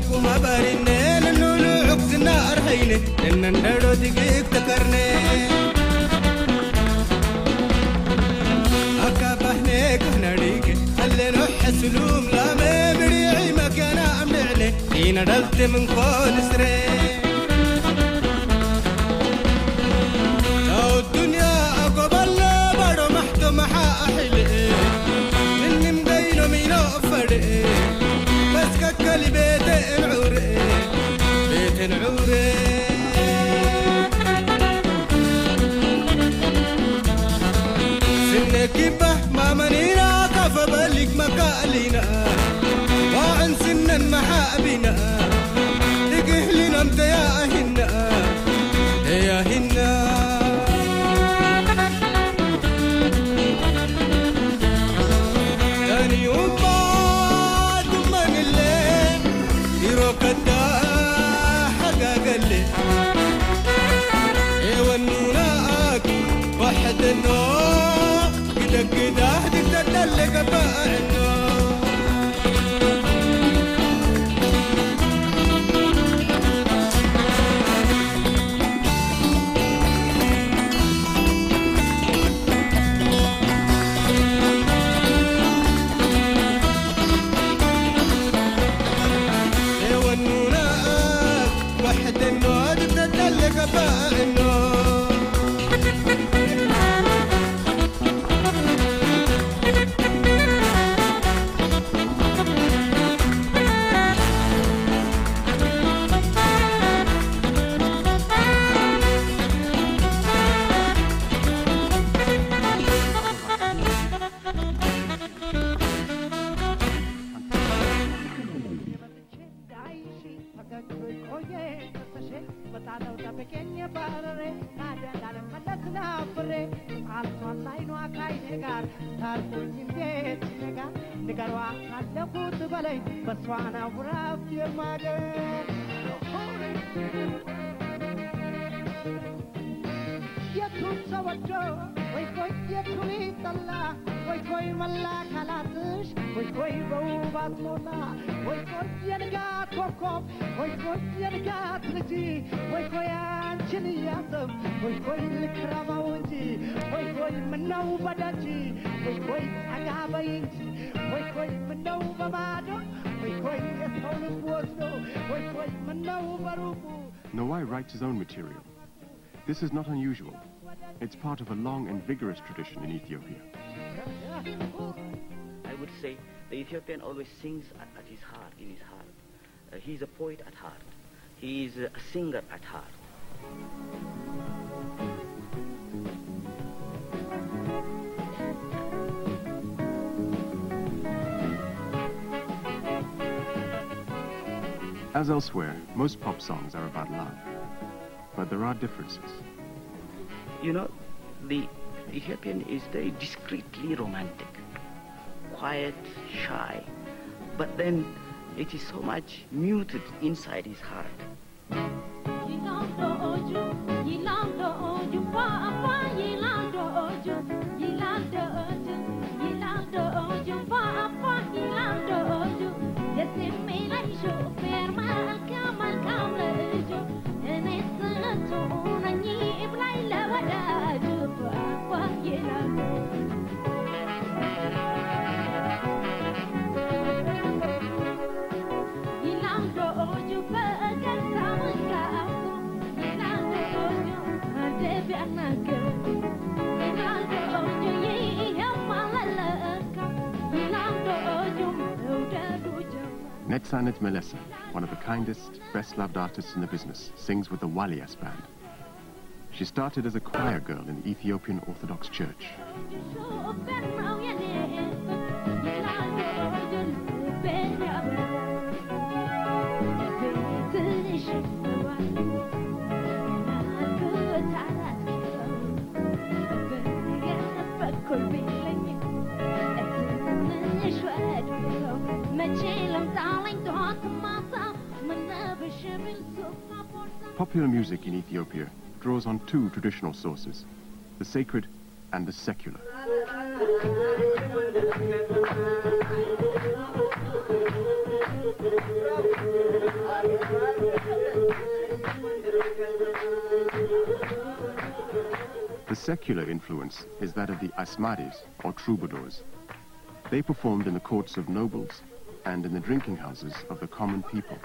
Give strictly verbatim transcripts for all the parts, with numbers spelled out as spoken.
وما باريني لنولو عكسنا أرهيني إن ندرو دقيق تكرني أكابهني كهنريك اللي نوح سلوم لا مبريعي مكانا أمنعني إينا دلت من كون سري لو الدنيا أقبل بارو محتو محا أحلي مني مدينو مينو أفري بس ككلي بيت العوري بيت العوري سنكبه ما منينا كفى بالك مكالينا وعن سن محابنا تقهلنا انت يا هنا يا هنا تاني يوم بعد من الليل يروك الداحق قلي يونوناك واحد النوم قدك قداه دي تدلق بأعنو Noai writes his own material. This is not unusual. It's part of a long and vigorous tradition in Ethiopia. I would say the Ethiopian always sings at, at his heart, in his heart. Uh, he's a poet at heart. He is a singer at heart. As elsewhere, most pop songs are about love. But there are differences. You know, the Ethiopian is very discreetly romantic. Quiet, shy. But then it is so much muted inside his heart. Netsanet Melesa, one of the kindest, best-loved artists in the business, sings with the Walias band. She started as a choir girl in the Ethiopian Orthodox Church. Popular music in Ethiopia draws on two traditional sources, the sacred and the secular. The secular influence is that of the asmaris, or troubadours. They performed in the courts of nobles and in the drinking houses of the common people.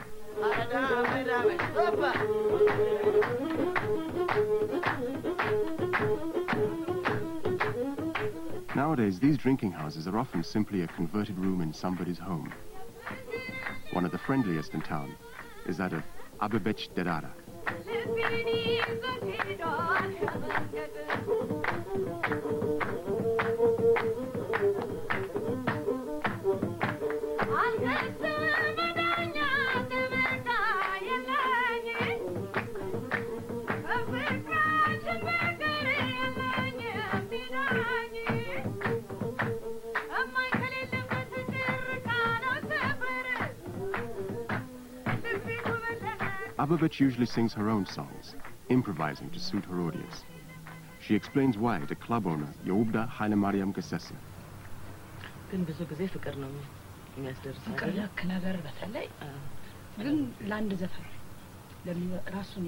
Nowadays, these drinking houses are often simply a converted room in somebody's home. One of the friendliest in town is that of Ababech Derara. Ababech usually sings her own songs, improvising to suit her audience. She explains why to club owner Yeubda Haile Mariam Gesesse. ግን ብዙ ጊዜ ፍቅር ነው የሚያስደርሰው ፍቅር ለክ ነገር በተለይ ግን ላንድ ዘፈን ለራሱን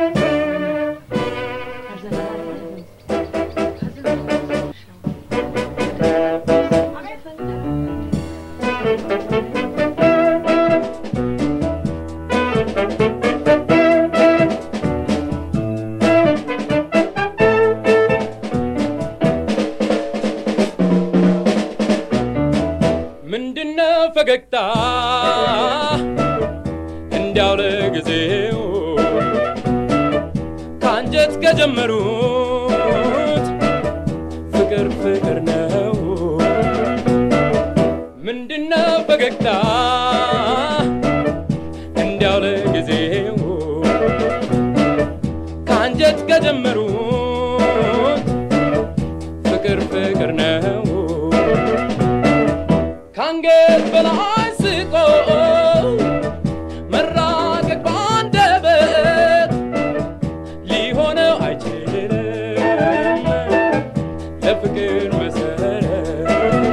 ፈገግታ እንዲያው ለጊዜው ካንጀት ከጀመሩት ፍቅር ፍቅር ነው ምንድነው ፈገግታ እንዲያው ለጊዜው ካንጀት ከጀመሩት ፍቅር ፍቅር ነው ካንገት በላይ ስቆ መራቀቅ ባንደበት ሊሆነው አይችልም ለፍቅር መሰረት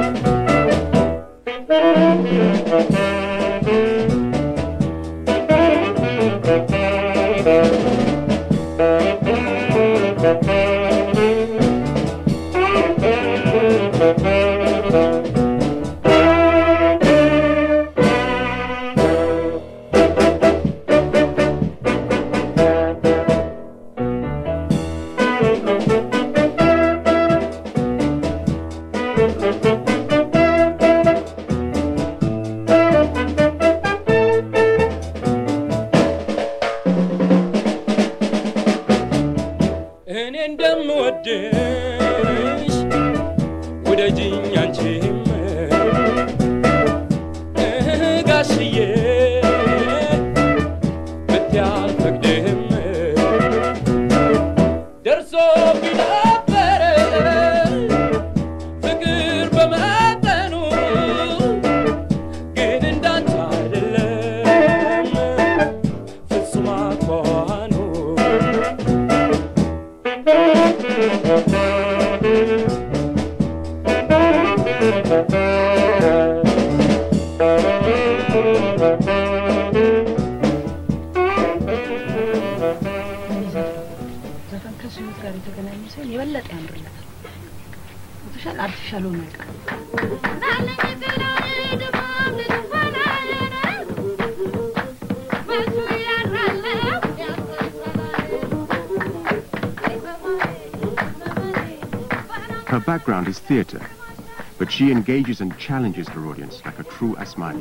Her background is theatre, but she engages and challenges her audience like a true Asmani.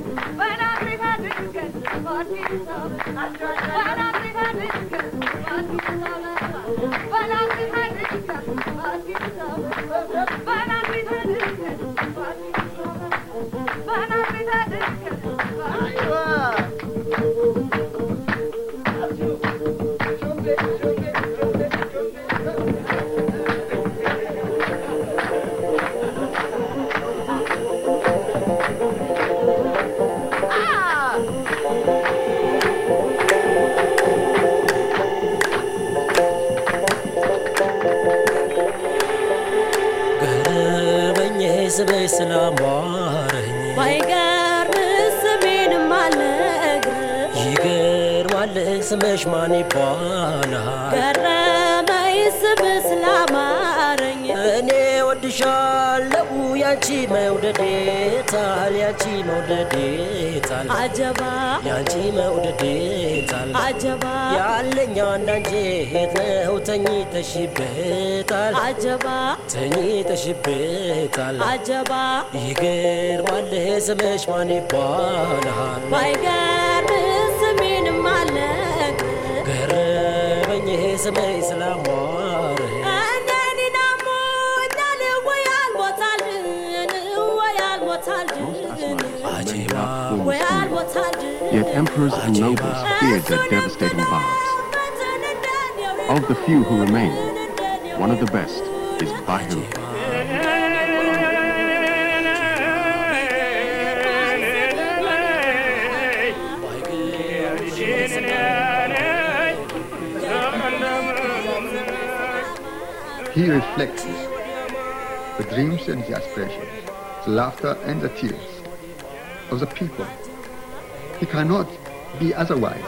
Islam war. By God, Miss Bin Mal. ስምሽ ማን ይባላል ገረመኝ ስምሽ ላማረኝ እኔ ወድሻለሁ ያንቺ መውደዴ ታል ያንቺ መውደዴ ታል አጀባ ያንቺ መውደዴ ታል አጀባ ያለኝ አንዳንጀት ነው ተኝተሽበታል አጀባ ተኝተሽበታል አጀባ ይገርማል ስምሽ ማን ይባላል ባይገርም ስሜንም አለቅ ገረመኝ ስምሽ ስላማረ Yet emperors and nobles feared their devastating barbs. Of the few who remain, one of the best is Bahu. He reflects the dreams and the aspirations, the laughter and the tears of the people. He cannot be otherwise.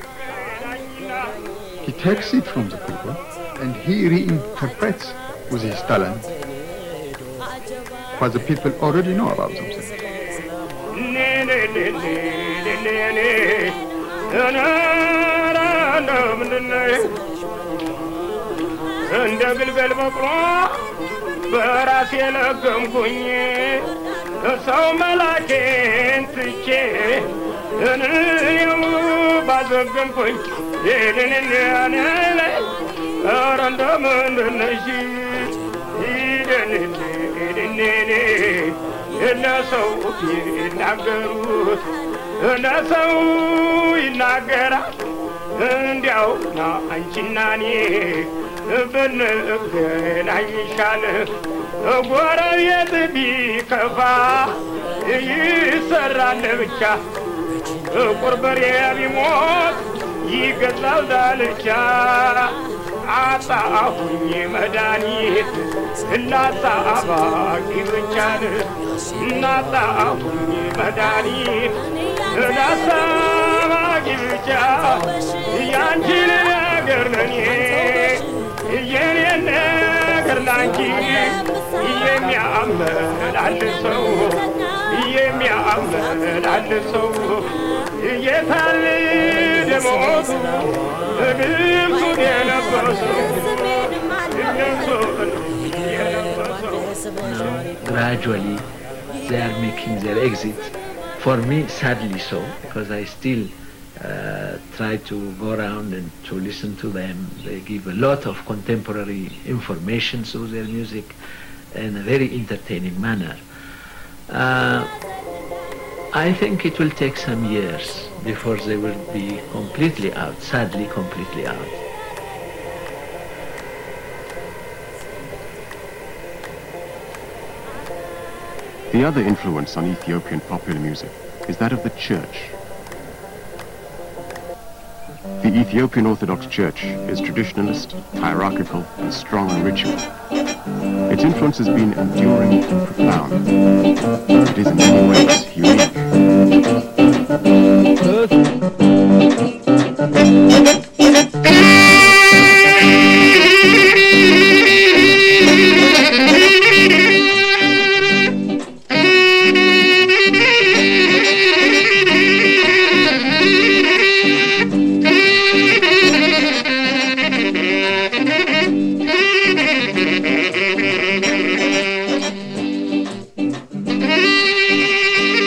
He takes it from the people and he reinterprets with his talent what the people already know about themselves. ሰው መላኬን ትቼ እኔው ባዘገንኩኝ እኔን ኧረ እንደምን ነሽ እኔ እነሰው ይናገሩት እነሰው ይናገራል እንዲያው ና አንቺና እኔ ብንገናኝ ይሻል ጎረቤት ቢከፋ ይሰራል ብቻ ቁርበሬ ቢሞት ይገዛል ዳልቻ አጣሁኝ መድኃኒት እናጣባቂ ብቻን እናጣሁኝ መድኃኒት እናጣባቂ ብቻ ያንቺን ነገር ለኔ የኔን ነገር ላንቺ የሚያመላልሰው የሚያመላልሰው የታል ደሞዙ ልብሱን የለበሰው ልብሱን የለበሰው Gradually they are making their exit. For me, sadly so, because I still uh, try to go around and to listen to them. They give a lot of contemporary information through their music in a very entertaining manner. Uh, I think it will take some years before they will be completely out, sadly completely out. The other influence on Ethiopian popular music is that of the church. The Ethiopian Orthodox Church is traditionalist, hierarchical, and strong on ritual. Its influence has been enduring and profound. It is in many ways unique. Thank you.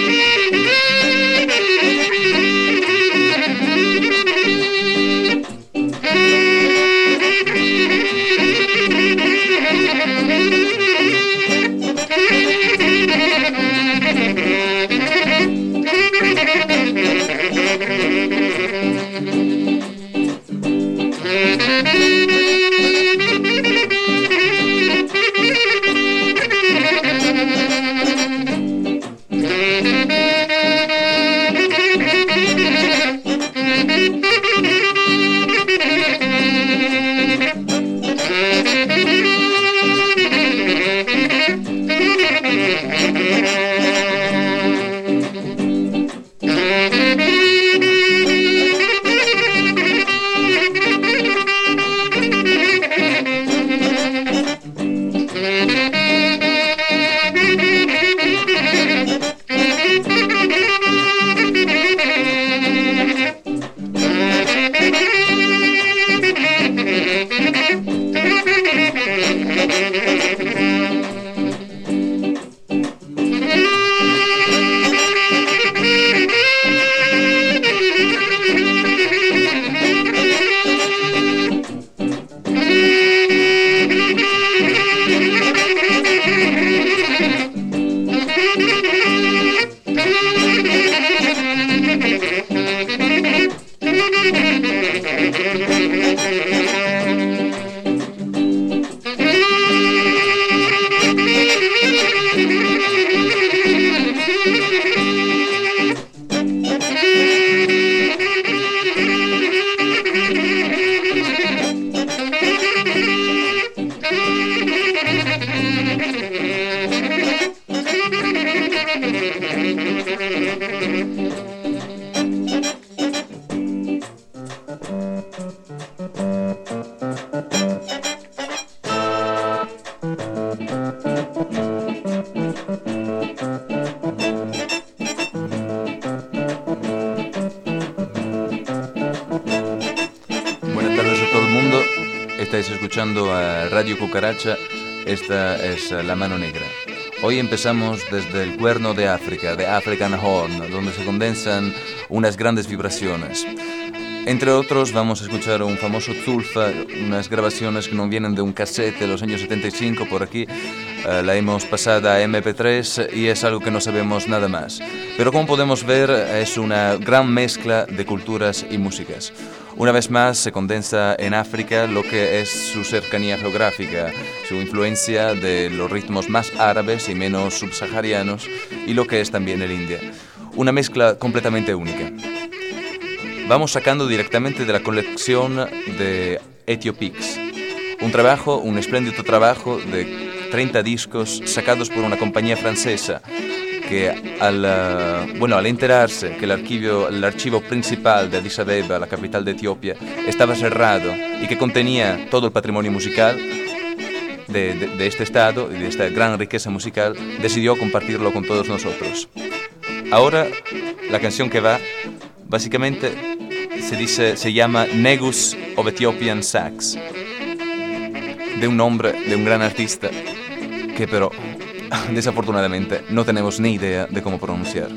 escuchando a Radio Cucaracha. Esta es La Mano Negra. Hoy empezamos desde el Cuerno de África, de African Horn, donde se condensan unas grandes vibraciones. Entre otros, vamos a escuchar un famoso Zulfa, unas grabaciones que no vienen de un cassette de los años setenta y cinco por aquí. Uh, la hemos pasado a eme pe tres y es algo que no sabemos nada más. Pero como podemos ver, es una gran mezcla de culturas y músicas. Una vez más se condensa en África lo que es su cercanía geográfica, su influencia de los ritmos más árabes y menos subsaharianos y lo que es también el India. Una mezcla completamente única. Vamos sacando directamente de la colección de Etiopix. Un trabajo, un espléndido trabajo de treinta discos sacados por una compañía francesa que al, uh, bueno, al enterarse que el archivo, el archivo principal de Addis Abeba, la capital de Etiopía, estaba cerrado y que contenía todo el patrimonio musical de, de, de este estado y de esta gran riqueza musical, decidió compartirlo con todos nosotros. Ahora, la canción que va, básicamente se dice, se llama Negus of Ethiopian Sax, de un nombre de un gran artista que pero desafortunadamente no tenemos ni idea de cómo pronunciar.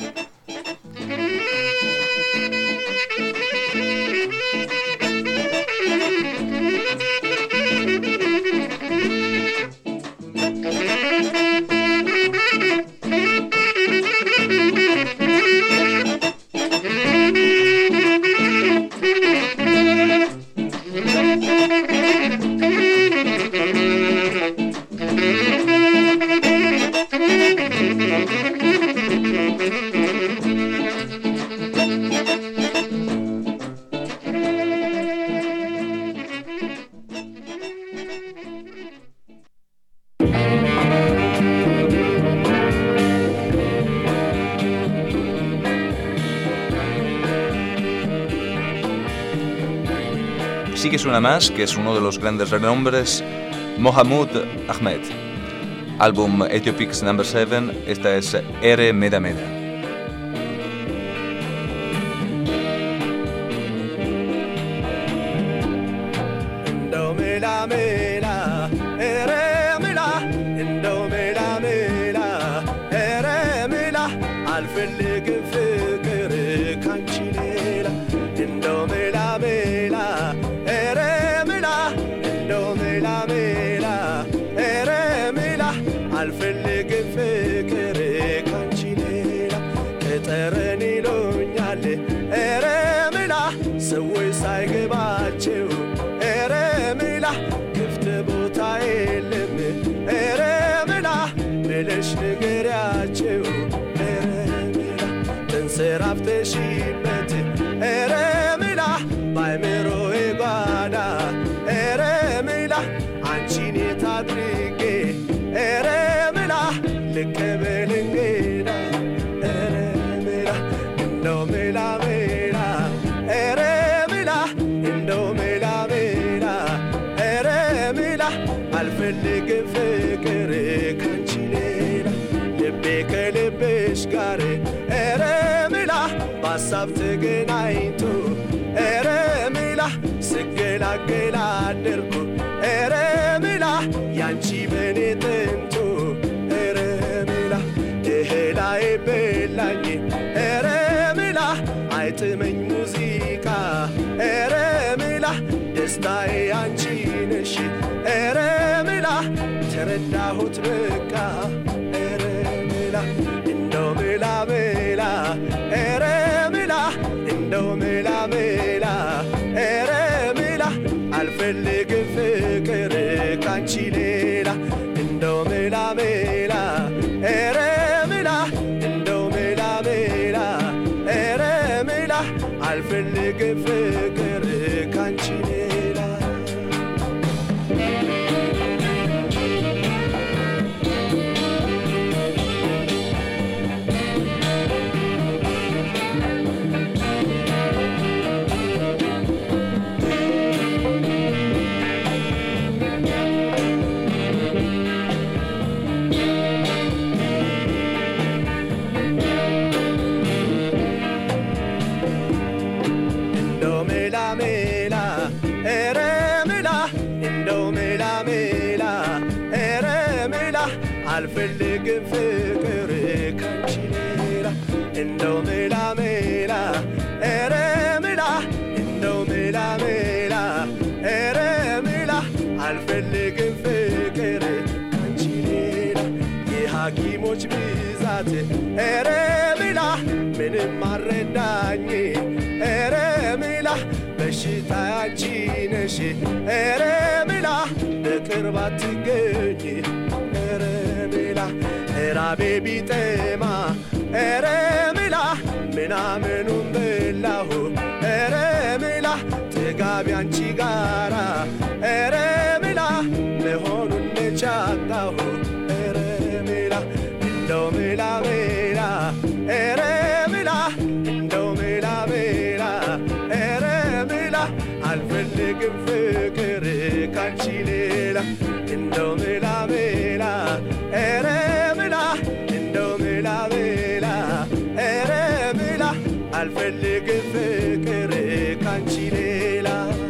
Sí que suena más, que es uno de los grandes renombres, Mohamud Ahmed. Álbum Etiopix number seven, esta es Ere Meda Meda. ሀሳብ ተገናኝቶ ኧረ ሜላ ስገላገላ አደርኩ ኧረ ሜላ ያንቺ በኔ ጥንቱ ኧረ ሜላ እህላይ በላኝ ኧረ ሜላ አይጥመኝ ሙዚቃ ኧረ ሜላ ደስታዬ አንቺ ነሽ ኧረ ሜላ ተረዳሁት በቃ ኧረ ሜላ እንደው ሜላ ሜላ ኧረ ሜላ እንደው ሜላ ሜላ ኧረ ሜላ አልፈልግም ፍቅር ካንቺ ሌላ እንደው ሜላ ሜላ ኧረ ሜላ እንደው ሜላ ሜላ ኧረ ሜላ አልፈልግም ፍቅር ካንቺ ሌላ እንደው ሜላ ሜላ ኧረ ሜላ እንደው ሜላ ሜላ ኧረ ሜላ አልፈልግም ፍቅር ካንቺ ሌላ የሐኪሞች ብዛት ኧረ ሜላ ምንም አረዳኝ ኧረ ሜላ በሽታ አንቺ ነሽ ኧረ ሜላ በቅርብ አትገኝ ኧረ ሜላ ራቤ ቢጠማ ኧረ ሜላ ምናምኑን በላሁ ኧረ ሜላ ጥጋቢ አንቺ ጋራ ኧረ ሜላ መሆኑን ነቻጣሁ ኧረ ሜላ እንደው ሜላ ሜላ ኧረ ሜላ እንደው ሜላ ሜላ ኧረ ሜላ አልፈልግም ፍቅር ካንቺ ሌላ እንደው ሜላ ሜላ ኧረ ሜላ እንደው ሜላ ሜላ ኧረ ሜላ አልፈልግም ፍቅር ካንቺ ሌላ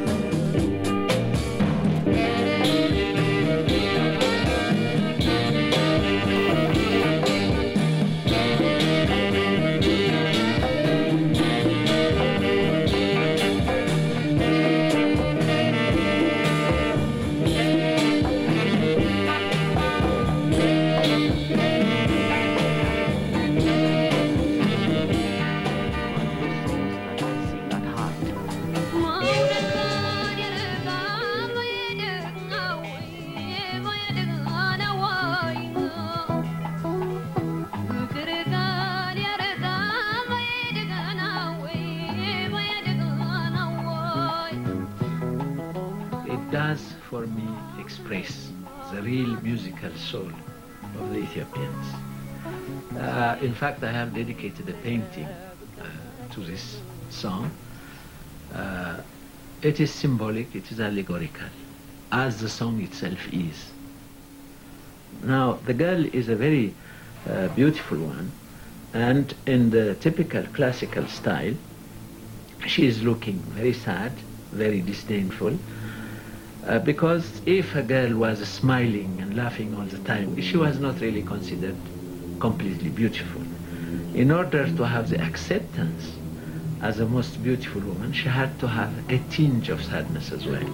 does for me express the real musical soul of the Ethiopians. Uh, in fact, I have dedicated a painting uh, to this song. Uh, it is symbolic, it is allegorical, as the song itself is. Now, the girl is a very uh, beautiful one, and in the typical classical style, she is looking very sad, very disdainful, Uh, because if a girl was smiling and laughing all the time, she was not really considered completely beautiful. In order to have the acceptance as the most beautiful woman, she had to have a tinge of sadness as well.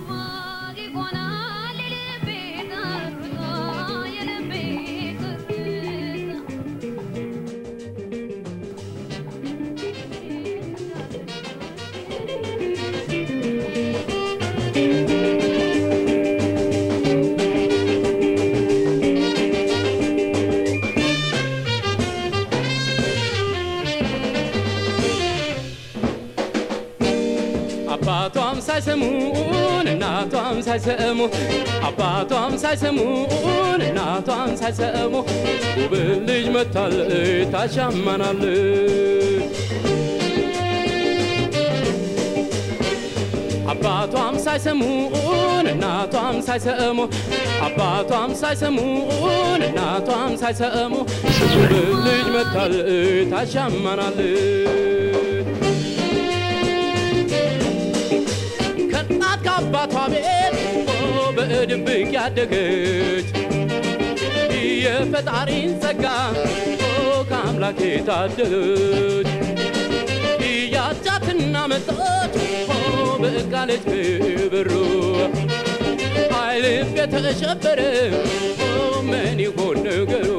አባቷም ሳይሰሙን እናቷም ሳይሰሙ አባቷም ሳይሰሙን እናቷም ሳይሰሙ ውብ ልጅ መታለች ታሻማናለች አባቷም ሳይሰሙን እናቷም ሳይሰሙ አባቷም ሳይሰሙን እናቷም ሳይሰሙ ውብ ልጅ መታለች ታሻማናለች አባቷ ቤት በድብቅ ያደገች የፈጣሪን ጸጋ ከአምላክ የታደለች ያጫትና መጣች በቃለች ክብሩ ኃይልም የተሸበረ ምን ይሆን ነገሩ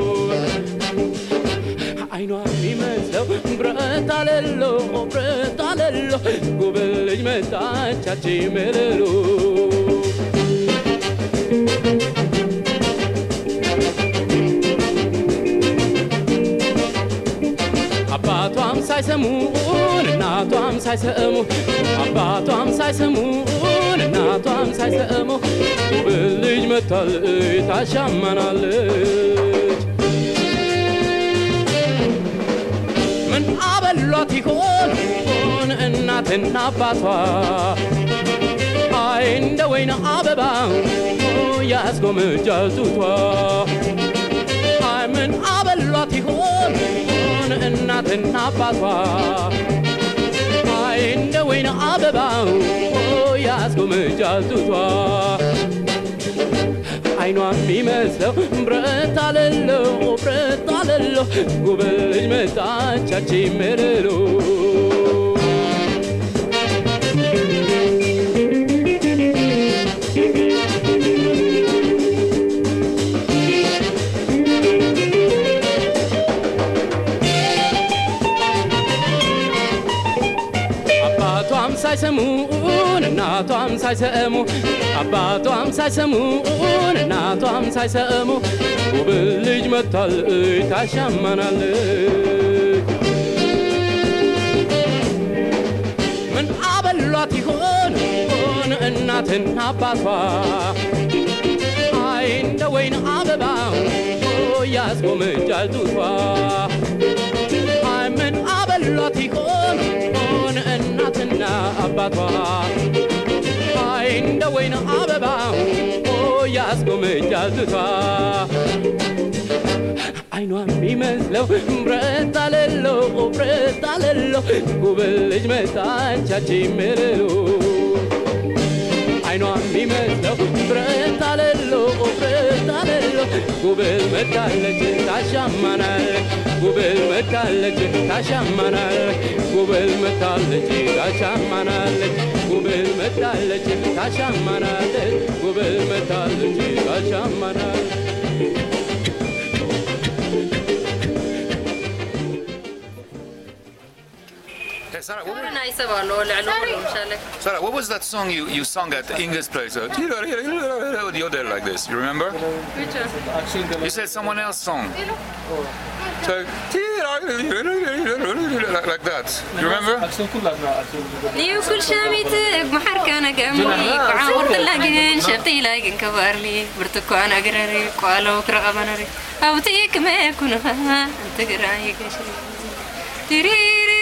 አይኗ የሚመስለው ብረት አለሎ ብረት አለሎ ጉብል ልጅ መጣቻች መለሎ አባቷም ሳይሰሙን እናቷም ሳይሰሙ አባቷም ሳይሰሙን እናቷም ሳይሰሙ ጉብል ልጅ መጣለች ታሻማናለች ምን አበሏት ይሆን እናትና አባቷ አይ እንደ ወይን አበባ ያስጎመጃል ጡቷ አይ ምን አበሏት ይሆን እናትና አባቷ አይ እንደ ወይን አበባ ያስጎመጃል ጡቷ አይኗ የሚመስለው ብረት አለለው ብረት አለለው ጉብል ልጅ መጣቻች ምርሉ ሳይሰሙን እናቷም ሳይሰሙ አባቷም ሳይሰሙን እናቷም ሳይሰሙ ጉብል ልጅ መጣል ታሻማናለች ምን አበሏት ይሆን ሆን እናትና አባቷ አይ እንደ ወይን አበባው ያስጎመጃል ጡቷ አይ ምን አበሏት ይሆን ሆን እናትና አባቷ አይ እንደ ወይን አበባው ያስጎመጃል ጡቷ አይኗ የሚመስለው ብረት አለለው ብረት አለለው ጉብል ልጅ መጣቻች ምርሉ አይኗ የሚመስለው ብረት አለለው ብረት አለለው ጉብል መጣለች ታሻማናለች ጉብል መጣለች ታሻማናለች ጉብል መጣለች ታሻማናለች ጉብል መጣለች ታሻማናለች ጉብል መጣለች ታሻማናለች Sarah, what, Sarah, what was that song you, you sung at Inga's place? You're there like this. You remember? Which one? You said someone else's song. So, like that. You remember? ليو كل شاميتك محركانا قمري وعاورت لاقين شفتي لاقين كبارلي برتكو انا قرري قالو كرغبنري او تيك ما يكون انت قراي كشري تيريري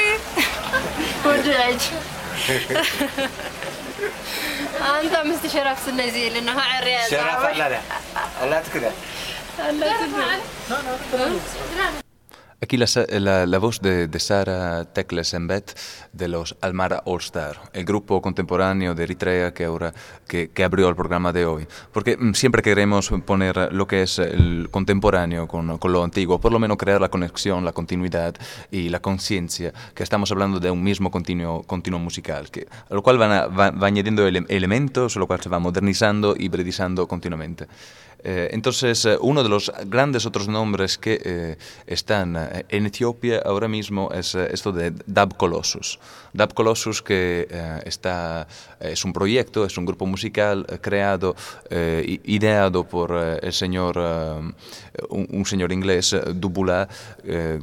وداج انت مستشرف سنه زي لانه عريان شرف لا لا لا تكذب لا تكذب Aquí la, la, la voz de, de Sara Tecles Embet de los Almara All Star, el grupo contemporáneo de Eritrea que ahora que, que abrió el programa de hoy. Porque mm, siempre queremos poner lo que es el contemporáneo con, con lo antiguo, por lo menos crear la conexión, la continuidad y la conciencia, que estamos hablando de un mismo continuo, continuo musical, que, a lo cual van, a, va, va añadiendo ele, elementos, lo cual se va modernizando, hibridizando continuamente. Eh, entonces, eh, uno de los grandes otros nombres que eh, están eh, en Etiopía ahora mismo es eh, esto de Dab Colossus. Dab Colossus que eh, está, es un proyecto, es un grupo musical eh, creado, eh, ideado por eh, el señor, eh, un, un señor inglés, eh, Dubula, eh,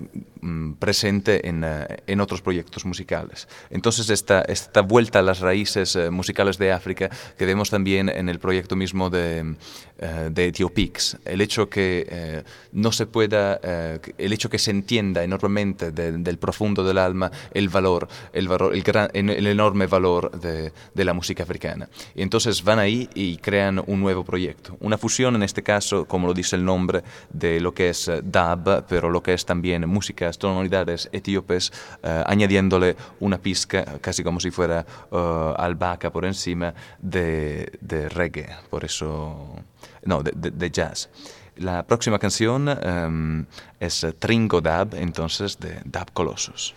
presente en, en otros proyectos musicales. Entonces esta, esta vuelta a las raíces eh, musicales de África que vemos también en el proyecto mismo de, eh, de Etiopix. El hecho que eh, no se pueda, eh, el hecho que se entienda enormemente de, del profundo del alma el valor, el, valor, el, gran, el enorme valor de, de la música africana. Y entonces van ahí y crean un nuevo proyecto. Una fusión en este caso, como lo dice el nombre, de lo que es dub, pero lo que es también música tonalidades etíopes, uh, añadiéndole una pizca, casi como si fuera uh, albahaca por encima, de, de reggae, por eso, no, de, de, de jazz. La próxima canción um, es Tringo Dab, entonces de Dab Colossus.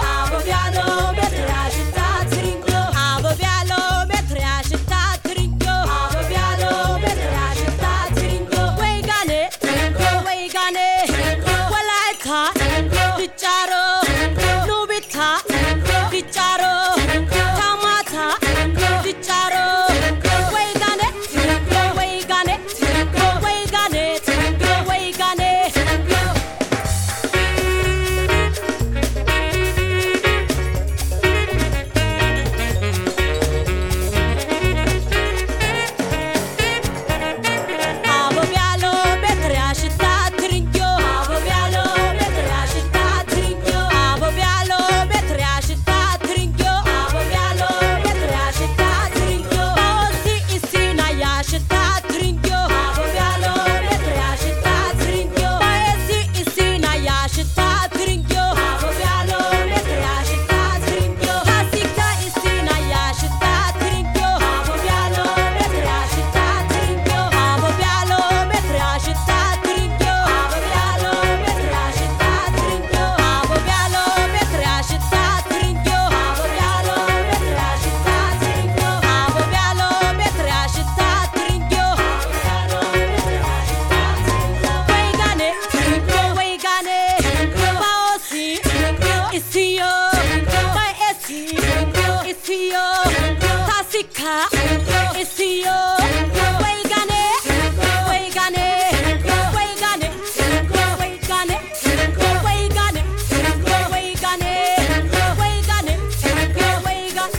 Tringo Wesio, Waygane, Waygane, Waygane, Waygane, Waygane, Waygane, Waygane, Waygane.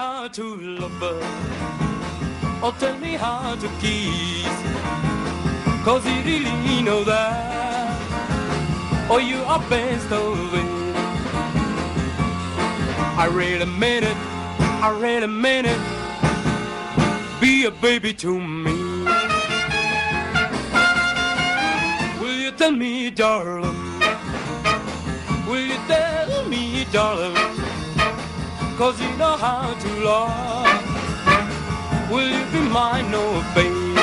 how to love her, or tell me how to kiss, cause you really know that, or you are best of it. I really mean it, I really mean it, be a baby to me. Will you tell me, darling, will you tell me, darling, cause you know how to love. Will you be mine, oh babe?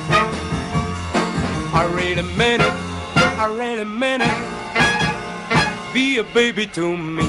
I really meant it, I really meant it, be a baby to me.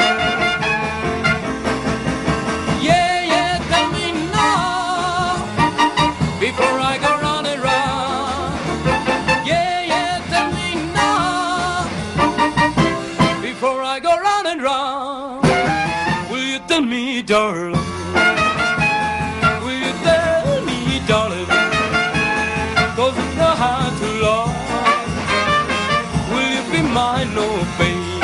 Yeah, yeah, tell me now, before I go round and round. Yeah, yeah, tell me now, before I go round and round. Will you tell me, darling? Will you tell me, darling? Cause you know how to love. Will you be mine, oh babe?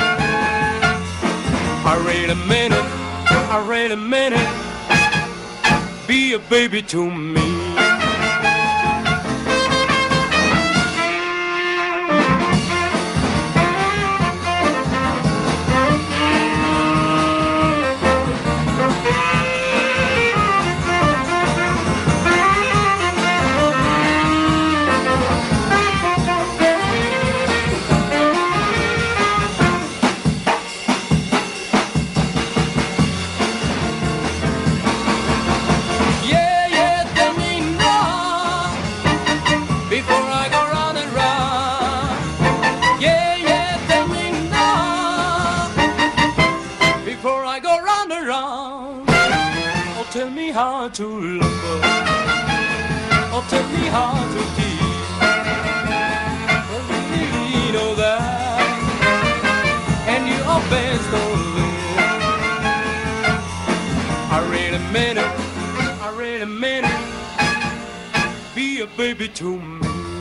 I really meant it, I really meant it, be a baby to me. How to love her, or tell me how to kiss, well, you really know that, and you are best of it. I really meant it, I really meant it, be a baby to me.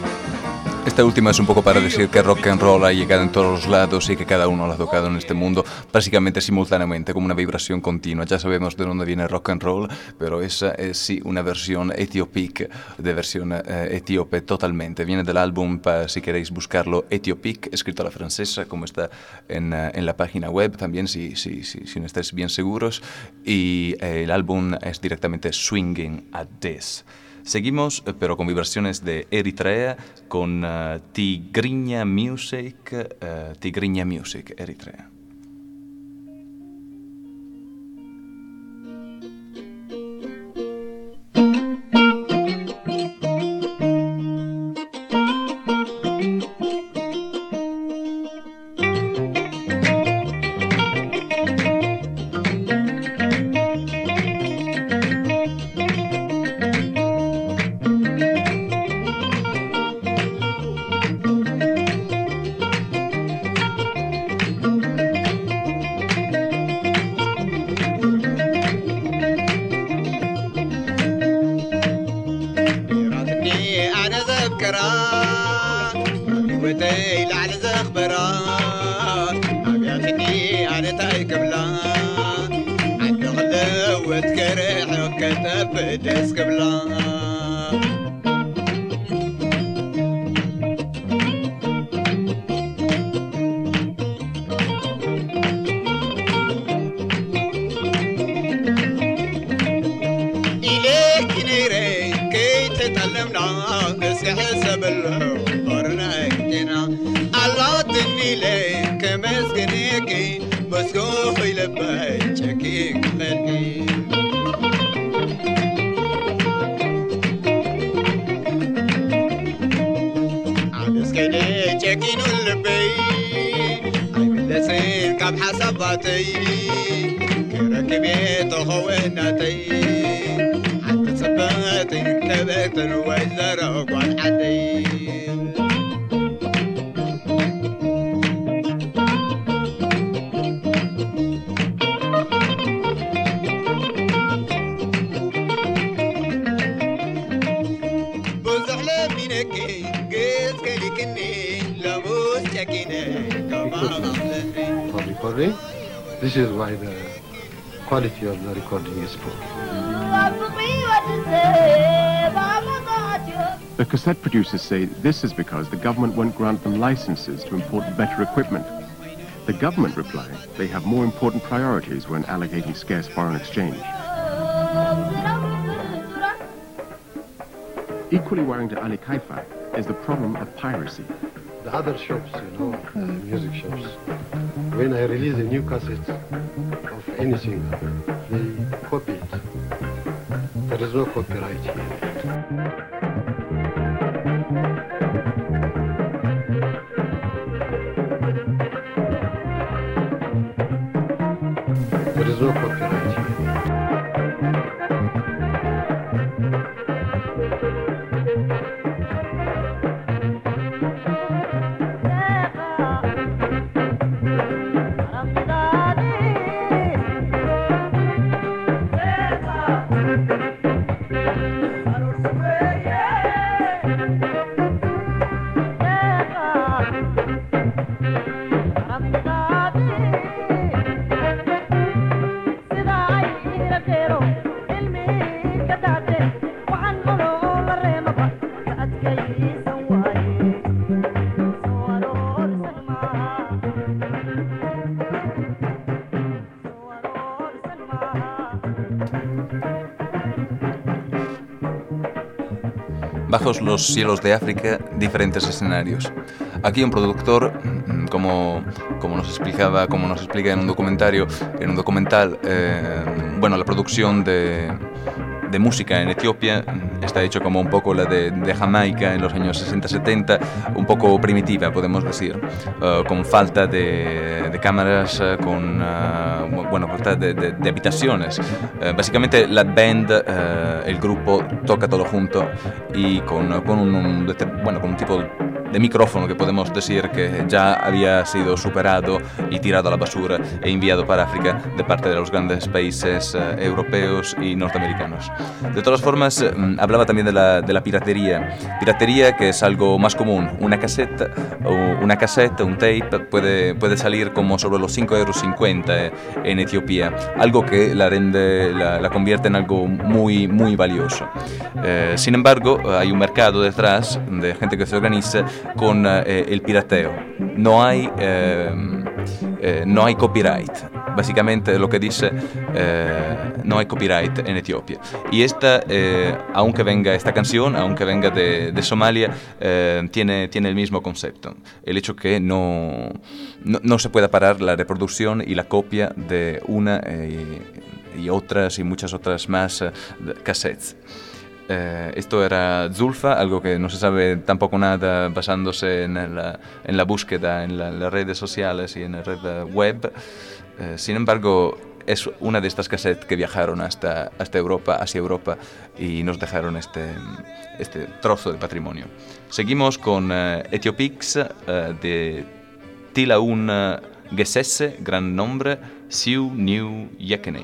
Esta última es un poco para decir que rock and roll ha llegado en todos los lados y que cada uno lo ha tocado en este mundo básicamente simultáneamente, como una vibración continua. Ya sabemos de dónde viene rock and roll, pero esa es sí una versión etiopic, de versión eh, etíope totalmente. Viene del álbum, pa, si queréis buscarlo, Etiopic, escrito a la francesa, como está en, uh, en la página web, también si, si, si, si no estáis bien seguros. Y eh, el álbum es directamente Swinging at This. Seguimos, pero con vibraciones de Eritrea, con uh, Tigrinya Music, uh, Tigrinya Music, Eritrea. This is why the quality of the recording is poor. The cassette producers say this is because the government won't grant them licenses to import better equipment. The government reply they have more important priorities when allocating scarce foreign exchange. Equally worrying to Ali Kaifa is the problem of piracy. The other shops, you know, uh, music shops, when I release a new cassette of anything, they copy it. There is no copyright here. There is no copyright here. Bajo los cielos de África, diferentes escenarios. Aquí un productor, como, como nos explicaba, como nos explica en un documentario, en un documental, eh, bueno, la producción de, de música en Etiopía está hecho como un poco la de, de Jamaica en los años sesenta setenta, un poco primitiva, podemos decir, uh, con falta de, de cámaras, uh, con uh, bueno, falta de, de, de habitaciones. Uh, básicamente la band, uh, el grupo toca todo junto y con, con, un, un, bueno, con un tipo de micrófono que podemos decir que ya había sido superado y tirado a la basura e enviado para África de parte de los grandes países uh, europeos y norteamericanos. De todas formas, um, hablaba también de la, de la piratería. Piratería que es algo más común. Una caseta, o una caseta, un tape, puede, puede salir como sobre los cinco euros cincuenta eh, en Etiopía. Algo que la, rende, la, la convierte en algo muy, muy valioso. Eh, sin embargo, hay un mercado detrás de gente que se organiza con eh, el pirateo. No hay, eh, eh, no hay copyright. Básicamente lo que dice, eh, no hay copyright en Etiopía. Y esta, eh, aunque venga esta canción, aunque venga de, de Somalia, eh, tiene, tiene el mismo concepto. El hecho que no, no, no se pueda parar la reproducción y la copia de una eh, y otras y muchas otras más eh, cassettes. Eh, esto era Zulfa, algo que no se sabe tampoco nada basándose en la, en la búsqueda en, la, en las redes sociales y en la red web. Eh, sin embargo, es una de estas cassettes que viajaron hasta, hasta Europa, hacia Europa, y nos dejaron este, este trozo de patrimonio. Seguimos con uh, Etiopix uh, de Tilaun Gesese, gran nombre, Siu New Yekene.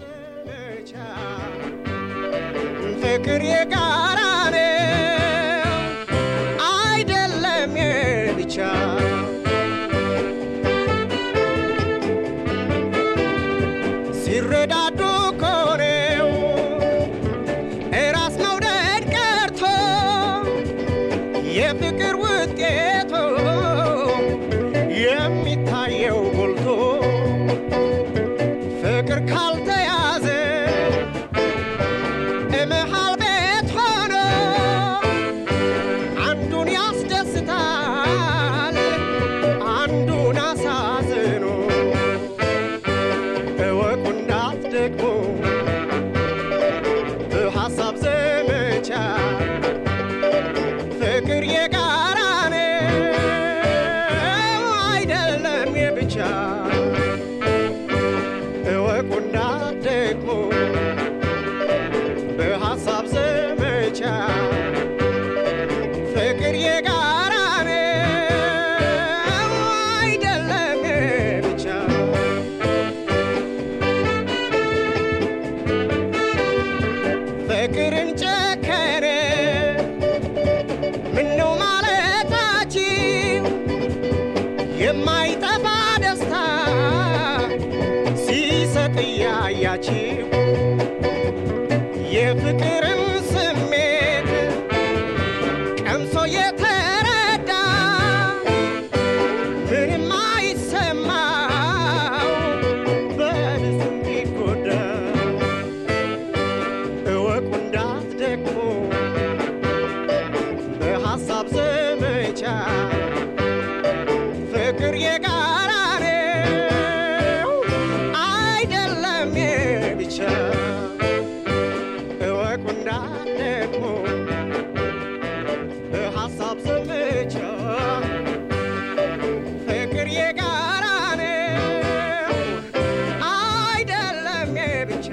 ፍቅር የጋራ ነው አይደለም የብቻ ሲረዳዱ ኮኔው እራስ መውደድ ቀርቶ የፍቅር ውጤቱ የሚታየው ጎልቶ ፍቅር ካልተያዘ በሐሳብ ዘመቻ ፍቅር የጋራ ነው አይደለም የብቻ እወቁ እንዳትደክሙ በሐሳብ ዘመቻ ፍቅር የጋራ ነው አይደለም የብቻ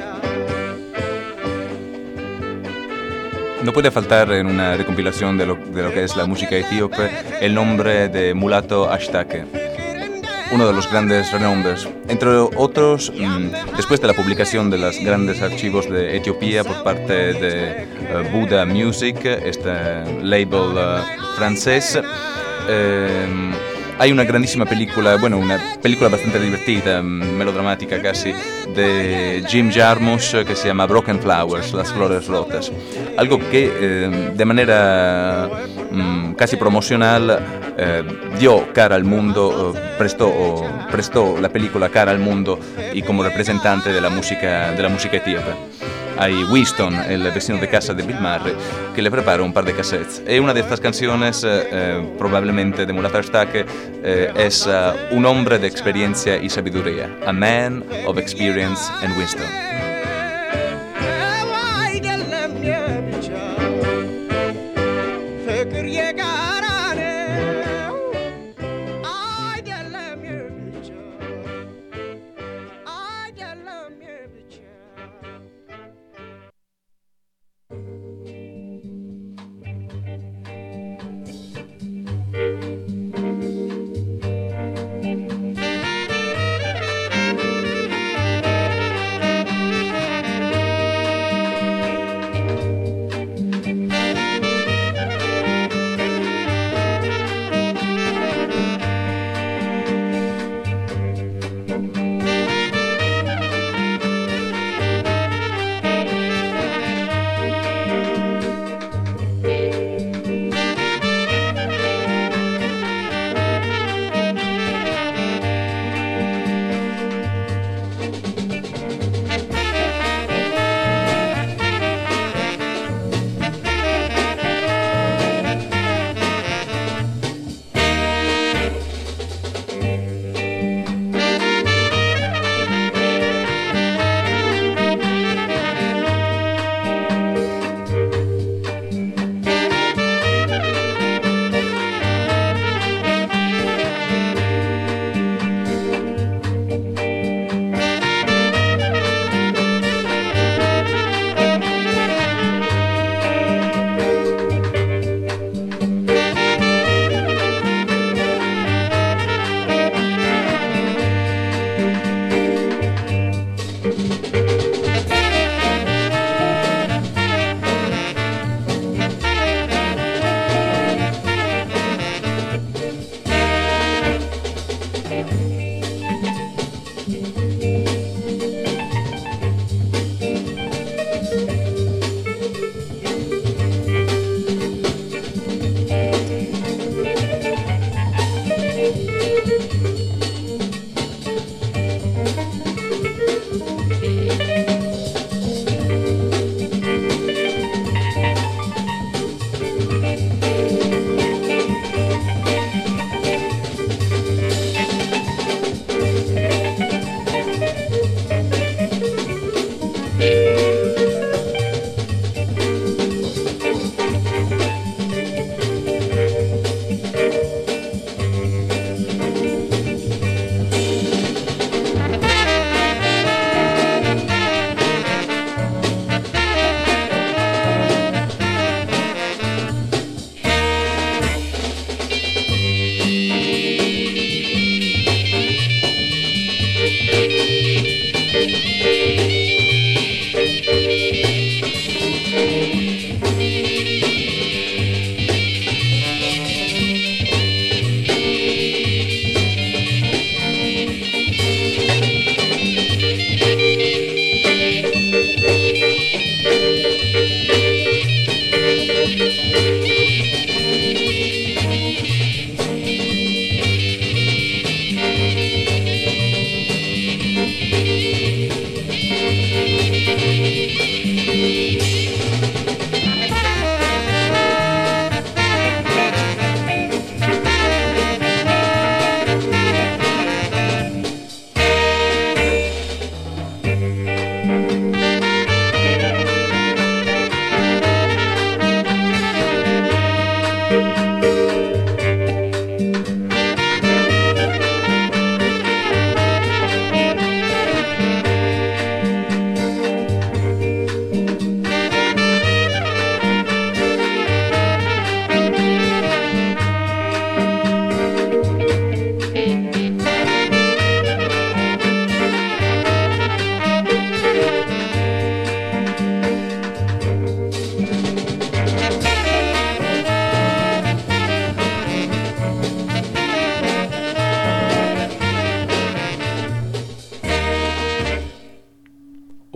No puede faltar en una recompilación de lo, de lo que es la música etíope el nombre de Mulato Ashtake, uno de los grandes renombres. Entre otros, mmm, después de la publicación de los grandes archivos de Etiopía por parte de uh, Buddha Music, este label uh, francés, eh, hay una grandísima película, bueno, una película bastante divertida, melodramática casi, de Jim Jarmusch que se llama Broken Flowers, Las Flores Rotas. Algo que eh, de manera mmm, casi promocional eh, dio cara al mundo, eh, prestó, prestó la película cara al mundo y como representante de la música, de la música etíope. Hay Winston, el vecino de casa de Bill Murray, que le prepara un par de cassettes. Y una de estas canciones, eh, eh, probablemente de Mulato Ashtake, eh, es uh, un hombre de experiencia y sabiduría. A man of experience and wisdom.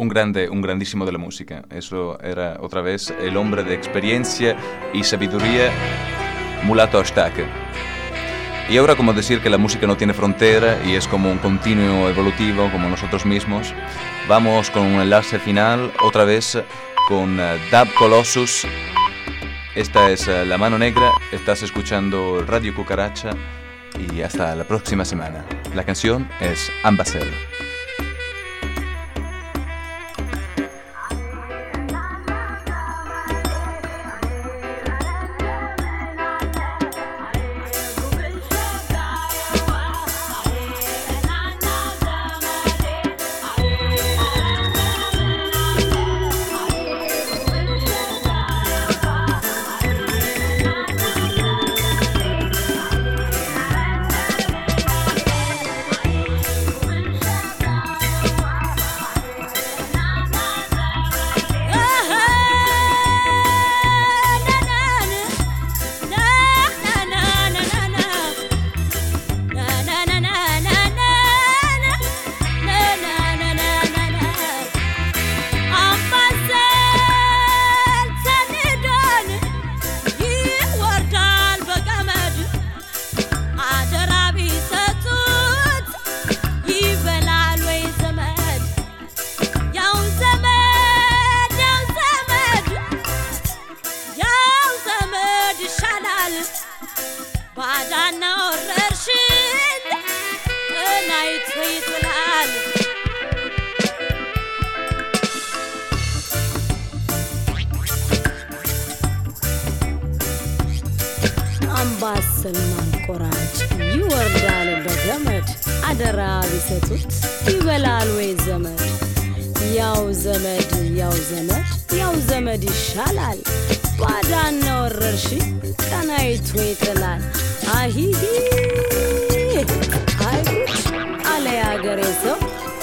un grande, un grandísimo de la música. Eso era otra vez el hombre de experiencia y sabiduría, Mulato Ashtaque. Y ahora, como decir que la música no tiene frontera y es como un continuo evolutivo, como nosotros mismos, vamos con un enlace final, otra vez con uh, Dub Colossus. Esta es uh, La Mano Negra, estás escuchando Radio Cucaracha y hasta la próxima semana. La canción es Ambassador. አምባሰል ማንቆራጭ ይወርዳል በገመድ አደራ ቢሰጡት ይበላል ወይ ዘመድ ያው ዘመድ ያው ዘመድ ያው ዘመድ ይሻላል ባዳና ወረርሽ ቀናይቱ ይጥላል አሂሂ አይጉድ አለ ያገሬ ሰው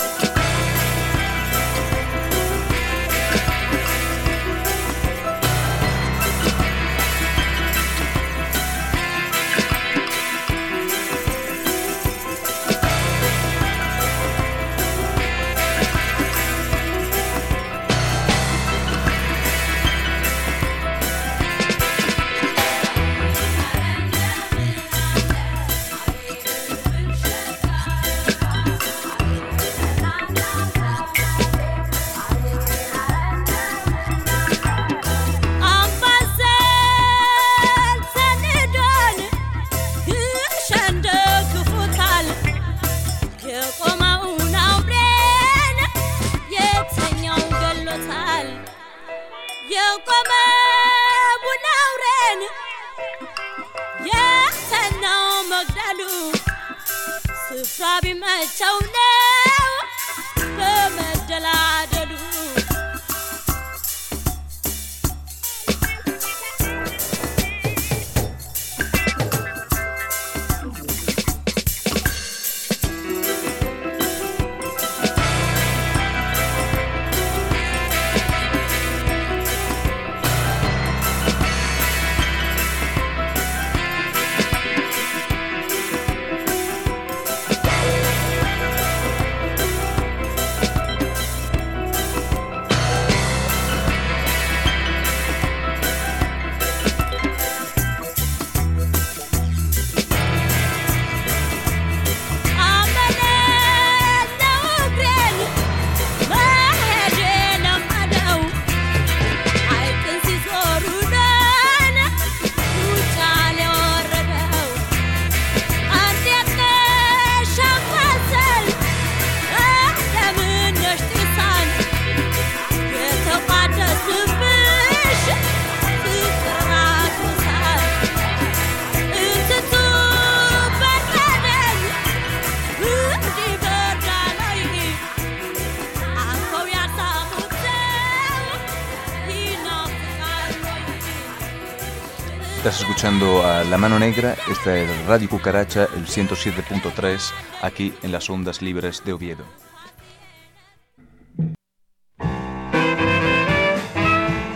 Sabi machau now, በመደላደሉ Estás escuchando a La Mano Negra, esta es Radio Cucaracha, el ciento siete punto tres, aquí en las ondas libres de Oviedo.